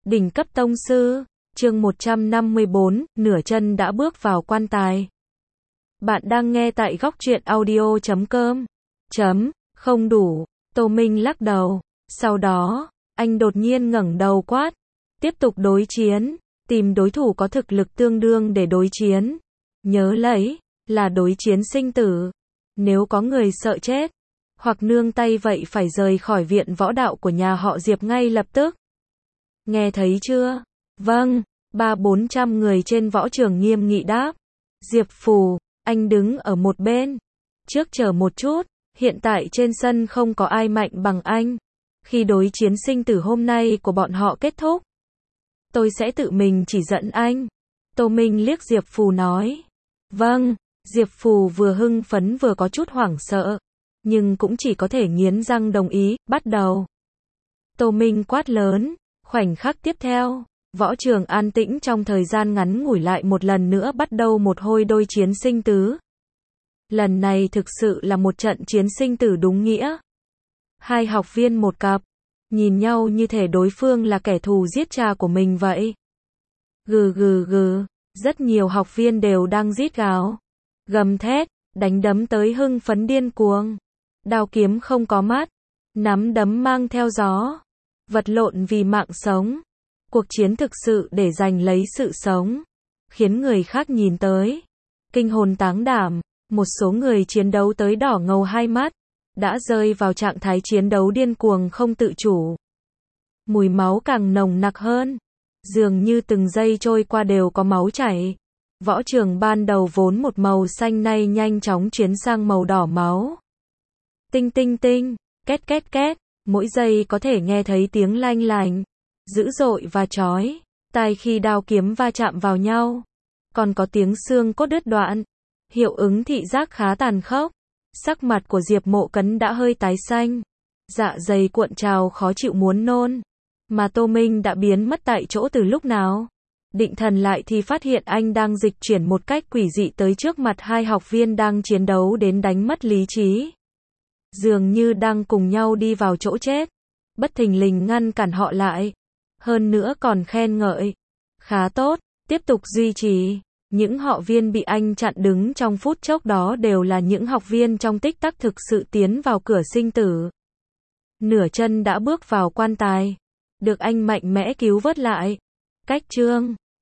Đỉnh cấp tông sư, chương 154, nửa chân đã bước vào quan tài. Bạn đang nghe tại góc truyện audio.com. Không đủ, Tô Minh lắc đầu. Sau đó, anh đột nhiên ngẩng đầu quát. Tiếp tục đối chiến, tìm đối thủ có thực lực tương đương để đối chiến. Nhớ lấy, là đối chiến sinh tử. Nếu có người sợ chết, hoặc nương tay vậy phải rời khỏi viện võ đạo của nhà họ Diệp ngay lập tức. Nghe thấy chưa? Vâng, 300-400 người trên võ trường nghiêm nghị đáp. Diệp Phù, anh đứng ở một bên. Trước chờ một chút, hiện tại trên sân không có ai mạnh bằng anh. Khi đối chiến sinh tử hôm nay của bọn họ kết thúc, tôi sẽ tự mình chỉ dẫn anh. Tô Minh liếc Diệp Phù nói. Vâng, Diệp Phù vừa hưng phấn vừa có chút hoảng sợ, nhưng cũng chỉ có thể nghiến răng đồng ý, bắt đầu. Tô Minh quát lớn, khoảnh khắc tiếp theo, võ trường an tĩnh trong thời gian ngắn ngủi lại một lần nữa bắt đầu một hồi đối chiến sinh tử. Lần này thực sự là một trận chiến sinh tử đúng nghĩa. Hai học viên một cặp, nhìn nhau như thể đối phương là kẻ thù giết cha của mình vậy. Gừ gừ gừ, rất nhiều học viên đều đang rít gào, gầm thét, đánh đấm tới hưng phấn điên cuồng. Đao kiếm không có mắt, nắm đấm mang theo gió, vật lộn vì mạng sống. Cuộc chiến thực sự để giành lấy sự sống, khiến người khác nhìn tới kinh hồn táng đảm. Một số người chiến đấu tới đỏ ngầu hai mắt, đã rơi vào trạng thái chiến đấu điên cuồng không tự chủ. Mùi máu càng nồng nặc hơn, dường như từng giây trôi qua đều có máu chảy. Võ trường ban đầu vốn một màu xanh nay nhanh chóng chuyển sang màu đỏ máu. Tinh tinh tinh, két két két, mỗi giây có thể nghe thấy tiếng lanh lành, dữ dội và chói tai khi đao kiếm va chạm vào nhau. Còn có tiếng xương cốt đứt đoạn. Hiệu ứng thị giác khá tàn khốc. Sắc mặt của Diệp Mộ Cấn đã hơi tái xanh, dạ dày cuộn trào khó chịu muốn nôn. Mà Tô Minh đã biến mất tại chỗ từ lúc nào. Định thần lại thì phát hiện anh đang dịch chuyển một cách quỷ dị tới trước mặt hai học viên đang chiến đấu đến đánh mất lý trí. Dường như đang cùng nhau đi vào chỗ chết. Bất thình lình ngăn cản họ lại. Hơn nữa còn khen ngợi. Khá tốt, tiếp tục duy trì. Những học viên bị anh chặn đứng trong phút chốc đó đều là những học viên trong tích tắc thực sự tiến vào cửa sinh tử. Nửa chân đã bước vào quan tài, được anh mạnh mẽ cứu vớt lại. Cách chương